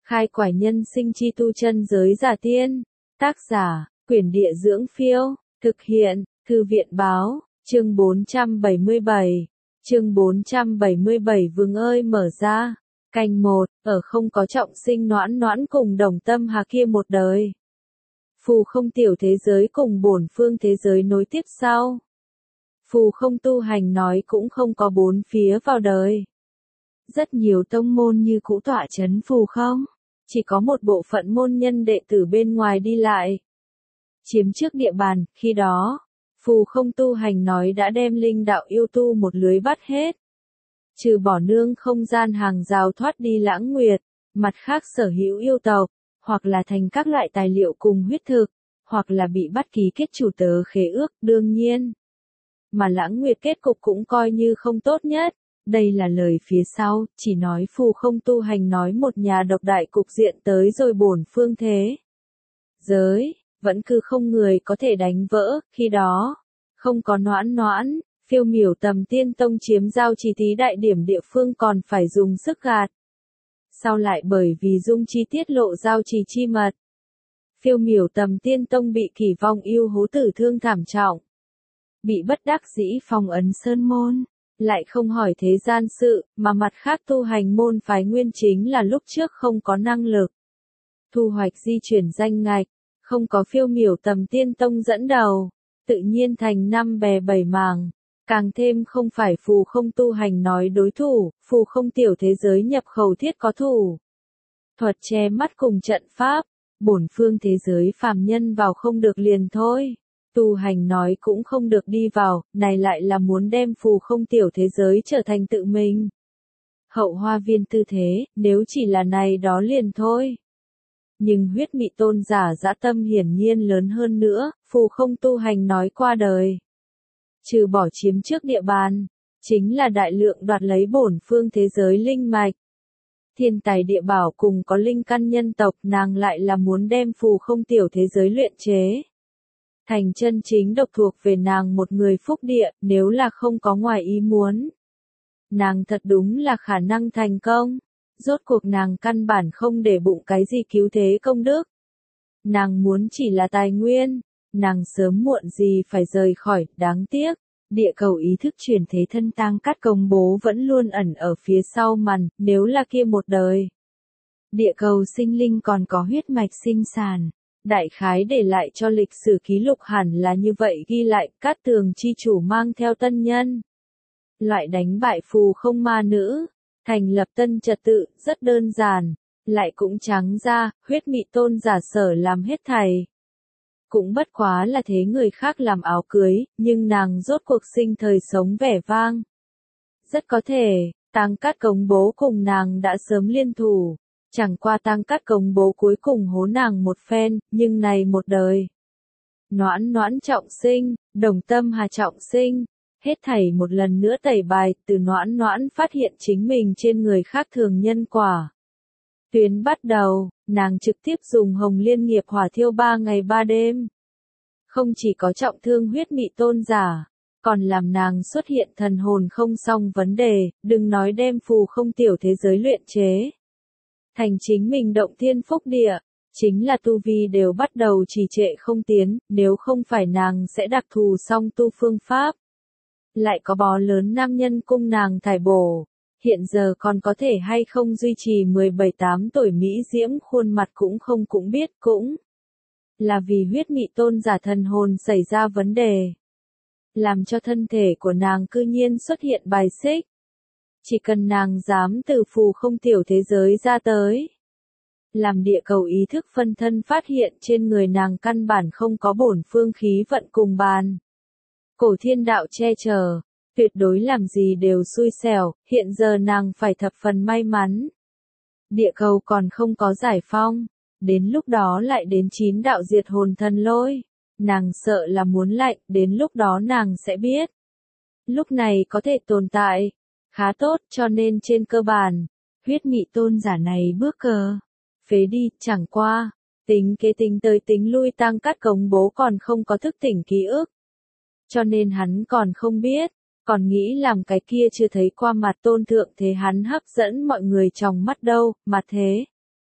Khai quải nhân sinh chi tu chân giới giả tiên. Tác giả, Quyển Địa Dưỡng Phiêu. Thực hiện, Thư viện Báo. Chương 477. Chương 477 Vương ơi mở ra. Canh 1, ở không có trọng sinh noãn noãn cùng đồng tâm hà kia một đời. Phù không tiểu thế giới cùng bổn phương thế giới nối tiếp sau. Phù không tu hành nói cũng không có bốn phía vào đời. Rất nhiều tông môn như cũ tọa chấn phù không. Chỉ có một bộ phận môn nhân đệ tử bên ngoài đi lại. Chiếm trước địa bàn, khi đó, phù không tu hành nói đã đem linh đạo yêu tu một lưới bắt hết. Trừ bỏ nương không gian hàng rào thoát đi Lãng Nguyệt, mặt khác sở hữu yêu tộc, hoặc là thành các loại tài liệu cùng huyết thực, hoặc là bị bắt ký kết chủ tớ khế ước, đương nhiên. Mà Lãng Nguyệt kết cục cũng coi như không tốt nhất. Đây là lời phía sau, chỉ nói phù không tu hành nói một nhà độc đại cục diện tới rồi bổn phương thế giới, vẫn cứ không người có thể đánh vỡ, khi đó, không có noãn noãn, phiêu miểu tầm tiên tông chiếm giao trì tí đại điểm địa phương còn phải dùng sức gạt. Sau lại bởi vì dung chi tiết lộ giao trì chi mật, phiêu miểu tầm tiên tông bị kỳ vong yêu hố tử thương thảm trọng, bị bất đắc dĩ phong ấn sơn môn. Lại không hỏi thế gian sự, mà mặt khác tu hành môn phái nguyên chính là lúc trước không có năng lực. Thu hoạch di chuyển danh ngạch, không có phiêu miểu tầm tiên tông dẫn đầu, tự nhiên thành năm bè bảy mảng. Càng thêm không phải phù không tu hành nói đối thủ, phù không tiểu thế giới nhập khẩu thiết có thủ. Thuật che mắt cùng trận pháp, bổn phương thế giới phàm nhân vào không được liền thôi. Tu hành nói cũng không được đi vào, này lại là muốn đem phù không tiểu thế giới trở thành tự mình. Hậu hoa viên tư thế, nếu chỉ là này đó liền thôi. Nhưng huyết mị tôn giả dã tâm hiển nhiên lớn hơn nữa, phù không tu hành nói qua đời. Trừ bỏ chiếm trước địa bàn, chính là đại lượng đoạt lấy bổn phương thế giới linh mạch. Thiên tài địa bảo cùng có linh căn nhân tộc nàng lại là muốn đem phù không tiểu thế giới luyện chế. Thành chân chính độc thuộc về nàng một người phúc địa, nếu là không có ngoài ý muốn. Nàng thật đúng là khả năng thành công. Rốt cuộc nàng căn bản không để bụng cái gì cứu thế công đức. Nàng muốn chỉ là tài nguyên, nàng sớm muộn gì phải rời khỏi, đáng tiếc. Địa cầu ý thức chuyển thế thân tang cát công bố vẫn luôn ẩn ở phía sau màn, nếu là kia một đời. Địa cầu sinh linh còn có huyết mạch sinh sản. Đại khái để lại cho lịch sử ký lục hẳn là như vậy ghi lại, Cát Tường chi chủ mang theo tân nhân. Loại đánh bại phù không ma nữ, thành lập tân trật tự, rất đơn giản, lại cũng trắng ra, huyết mị tôn giả sở làm hết thảy. Cũng bất quá là thế người khác làm áo cưới, nhưng nàng rốt cuộc sinh thời sống vẻ vang. Rất có thể, Tang Cát Công bố cùng nàng đã sớm liên thủ. Chẳng qua Tang Cát Công bố cuối cùng hố nàng một phen, nhưng này một đời. Noãn noãn trọng sinh, đồng tâm hà trọng sinh, hết thảy một lần nữa tẩy bài, từ noãn noãn phát hiện chính mình trên người khác thường nhân quả. Tuyến bắt đầu, nàng trực tiếp dùng hồng liên nghiệp hỏa thiêu 3 ngày 3 đêm. Không chỉ có trọng thương huyết mị tôn giả, còn làm nàng xuất hiện thần hồn không xong vấn đề, đừng nói đem phù không tiểu thế giới luyện chế. Thành chính mình động thiên phúc địa, chính là tu vi đều bắt đầu trì trệ không tiến, nếu không phải nàng sẽ đặc thù song tu phương pháp. Lại có bó lớn nam nhân cung nàng thải bổ, hiện giờ còn có thể hay không duy trì 17-8 tuổi Mỹ diễm khuôn mặt cũng không cũng biết cũng. Là vì huyết mị tôn giả thần hồn xảy ra vấn đề. Làm cho thân thể của nàng cư nhiên xuất hiện bài xích. Chỉ cần nàng dám từ phù không tiểu thế giới ra tới. Làm địa cầu ý thức phân thân phát hiện trên người nàng căn bản không có bổn phương khí vận cùng bàn. Cổ thiên đạo che chở, tuyệt đối làm gì đều xui xẻo, hiện giờ nàng phải thập phần may mắn. Địa cầu còn không có giải phong, đến lúc đó lại đến 9 đạo diệt hồn thần lôi. Nàng sợ là muốn lạnh, đến lúc đó nàng sẽ biết. Lúc này có thể tồn tại. Khá tốt, cho nên trên cơ bản, huyết mị tôn giả này bước cờ. Phế đi, chẳng qua, tính kế tính tới tính lui Tang Cát Công bố còn không có thức tỉnh ký ức. Cho nên hắn còn không biết, còn nghĩ làm cái kia chưa thấy qua mặt tôn thượng thế hắn hấp dẫn mọi người trong mắt đâu, mà thế.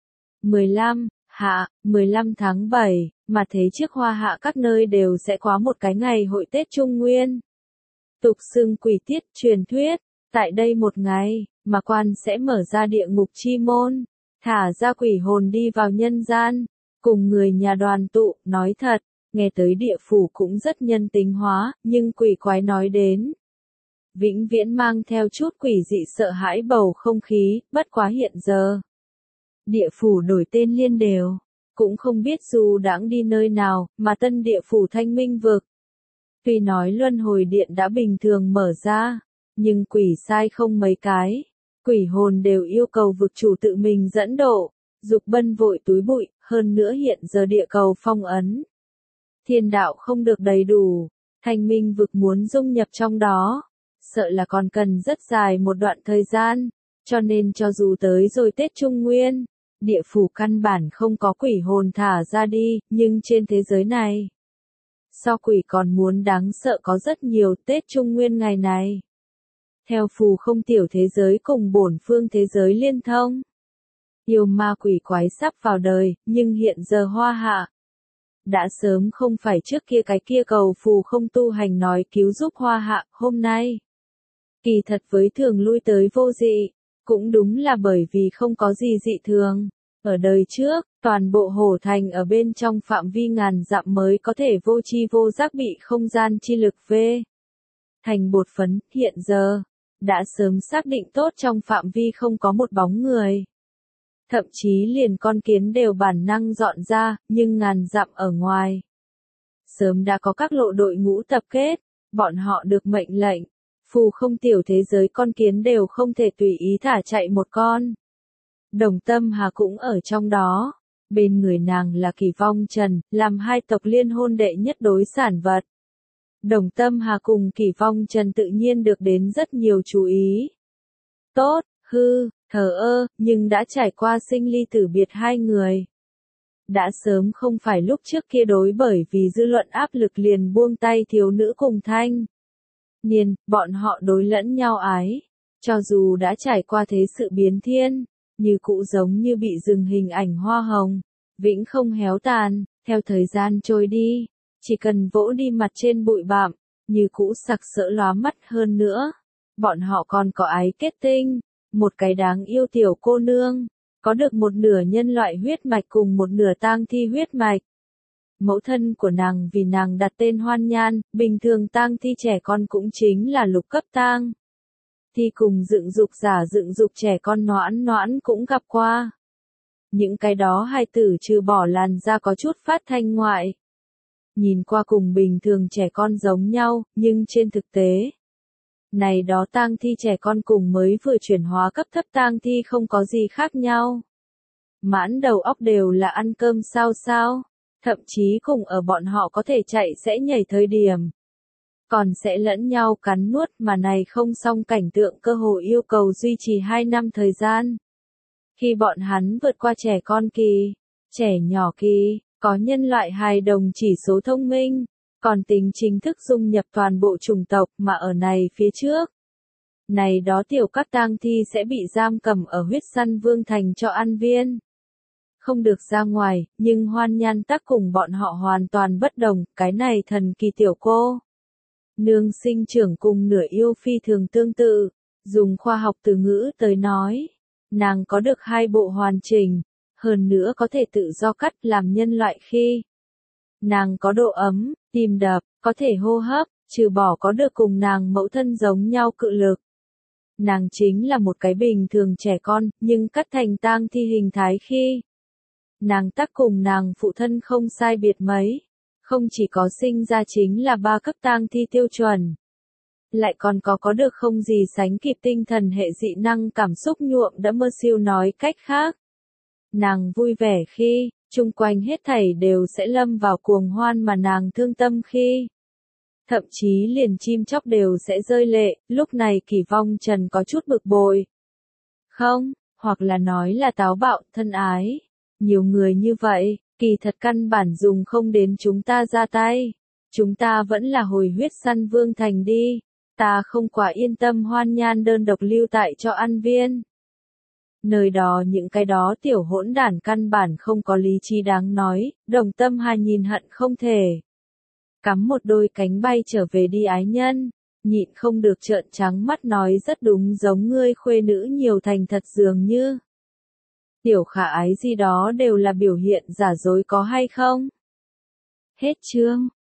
15. Hạ, 15 tháng 7, mà thế trước Hoa Hạ các nơi đều sẽ có một cái ngày hội Tết Trung Nguyên. Tục xưng quỷ tiết, truyền thuyết, tại đây một ngày, mà quan sẽ mở ra địa ngục chi môn, thả ra quỷ hồn đi vào nhân gian, cùng người nhà đoàn tụ. Nói thật, nghe tới địa phủ cũng rất nhân tính hóa, nhưng quỷ quái nói đến vĩnh viễn mang theo chút quỷ dị sợ hãi bầu không khí. Bất quá hiện giờ địa phủ đổi tên liên đều, cũng không biết dù đãng đi nơi nào, mà tân địa phủ Thanh Minh vực. Tuy nói luân hồi điện đã bình thường mở ra, nhưng quỷ sai không mấy cái, quỷ hồn đều yêu cầu vực chủ tự mình dẫn độ, dục bân vội túi bụi. Hơn nữa hiện giờ địa cầu phong ấn, thiên đạo không được đầy đủ, Thanh Minh vực muốn dung nhập trong đó, sợ là còn cần rất dài một đoạn thời gian, cho nên cho dù tới rồi Tết Trung Nguyên, địa phủ căn bản không có quỷ hồn thả ra đi. Nhưng trên thế giới này, so quỷ còn muốn đáng sợ có rất nhiều. Tết Trung Nguyên ngày này, theo phù không tiểu thế giới cùng bổn phương thế giới liên thông, yêu ma quỷ quái sắp vào đời. Nhưng hiện giờ Hoa Hạ đã sớm không phải trước kia cái kia cầu phù không tu hành nói cứu giúp Hoa Hạ. Hôm nay kỳ thật với thường lui tới vô dị, cũng đúng là bởi vì không có gì dị thường. Ở đời trước, toàn bộ Hổ Thành ở bên trong phạm vi ngàn dặm mới có thể vô tri vô giác bị không gian chi lực vê thành bột phấn. Hiện giờ đã sớm xác định tốt trong phạm vi không có một bóng người, thậm chí liền con kiến đều bản năng dọn ra. Nhưng ngàn dặm ở ngoài, sớm đã có các lộ đội ngũ tập kết, bọn họ được mệnh lệnh, phù không tiểu thế giới con kiến đều không thể tùy ý thả chạy một con. Đồng Tâm Hà cũng ở trong đó, bên người nàng là Kỳ Vong Trần, làm hai tộc liên hôn đệ nhất đối sản vật. Đồng Tâm Hà cùng Kỳ Vong Trần tự nhiên được đến rất nhiều chú ý. Tốt, hư, thờ ơ, nhưng đã trải qua sinh ly tử biệt hai người. Đã sớm không phải lúc trước kia đối bởi vì dư luận áp lực liền buông tay thiếu nữ cùng thanh niên, bọn họ đối lẫn nhau ái. Cho dù đã trải qua thế sự biến thiên, như cũ giống như bị dừng hình ảnh hoa hồng, vĩnh không héo tàn. Theo thời gian trôi đi, chỉ cần vỗ đi mặt trên bụi bặm, như cũ sặc sỡ lóa mắt. Hơn nữa, bọn họ còn có ái kết tinh, một cái đáng yêu tiểu cô nương, có được một nửa nhân loại huyết mạch cùng một nửa tang thi huyết mạch. Mẫu thân của nàng vì nàng đặt tên Hoan Nhan. Bình thường tang thi trẻ con cũng chính là lục cấp tang thi cùng dựng dục giả dựng dục trẻ con noãn noãn cũng gặp qua. Những cái đó hài tử trừ bỏ làn da có chút phát thanh ngoại, nhìn qua cùng bình thường trẻ con giống nhau, nhưng trên thực tế, này đó tang thi trẻ con cùng mới vừa chuyển hóa cấp thấp tang thi không có gì khác nhau. Mãn đầu óc đều là ăn cơm sao sao, thậm chí cùng ở bọn họ có thể chạy sẽ nhảy thời điểm, còn sẽ lẫn nhau cắn nuốt. Mà này không xong cảnh tượng cơ hồ yêu cầu duy trì 2 năm thời gian. Khi bọn hắn vượt qua trẻ con kỳ, trẻ nhỏ kỳ, có nhân loại hài đồng chỉ số thông minh, còn tính chính thức dung nhập toàn bộ chủng tộc. Mà ở này phía trước, này đó tiểu các tang thi sẽ bị giam cầm ở huyết săn vương thành cho ăn viên, không được ra ngoài. Nhưng Hoan Nhan tắc cùng bọn họ hoàn toàn bất đồng. Cái này thần kỳ tiểu cô nương sinh trưởng cùng nửa yêu phi thường tương tự. Dùng khoa học từ ngữ tới nói, nàng có được 2 bộ hoàn chỉnh, hơn nữa có thể tự do cắt làm nhân loại khi nàng có độ ấm, tim đập, có thể hô hấp, trừ bỏ có được cùng nàng mẫu thân giống nhau cự lực. Nàng chính là một cái bình thường trẻ con, nhưng cắt thành tang thi hình thái khi nàng tắc cùng nàng phụ thân không sai biệt mấy, không chỉ có sinh ra chính là 3 cấp tang thi tiêu chuẩn, lại còn có được không gì sánh kịp tinh thần hệ dị năng cảm xúc nhuộm đẫm mơ siêu. Nói cách khác, nàng vui vẻ khi, chung quanh hết thảy đều sẽ lâm vào cuồng hoan, mà nàng thương tâm khi, thậm chí liền chim chóc đều sẽ rơi lệ. Lúc này Kỳ Vong Trần có chút bực bội. Không, hoặc là nói là táo bạo. Thân ái, nhiều người như vậy, kỳ thật căn bản dùng không đến chúng ta ra tay. Chúng ta vẫn là hồi huyết săn vương thành đi. Ta không quá yên tâm Hoan Nhan đơn độc lưu tại cho ăn viên. Nơi đó những cái đó tiểu hỗn đản căn bản không có lý trí đáng nói, Đồng Tâm Hà nhìn hận không thể. Cắm một đôi cánh bay trở về đi ái nhân, nhịn không được trợn trắng mắt nói rất đúng giống ngươi khuê nữ nhiều thành thật dường như. Tiểu khả ái gì đó đều là biểu hiện giả dối có hay không? Hết chương.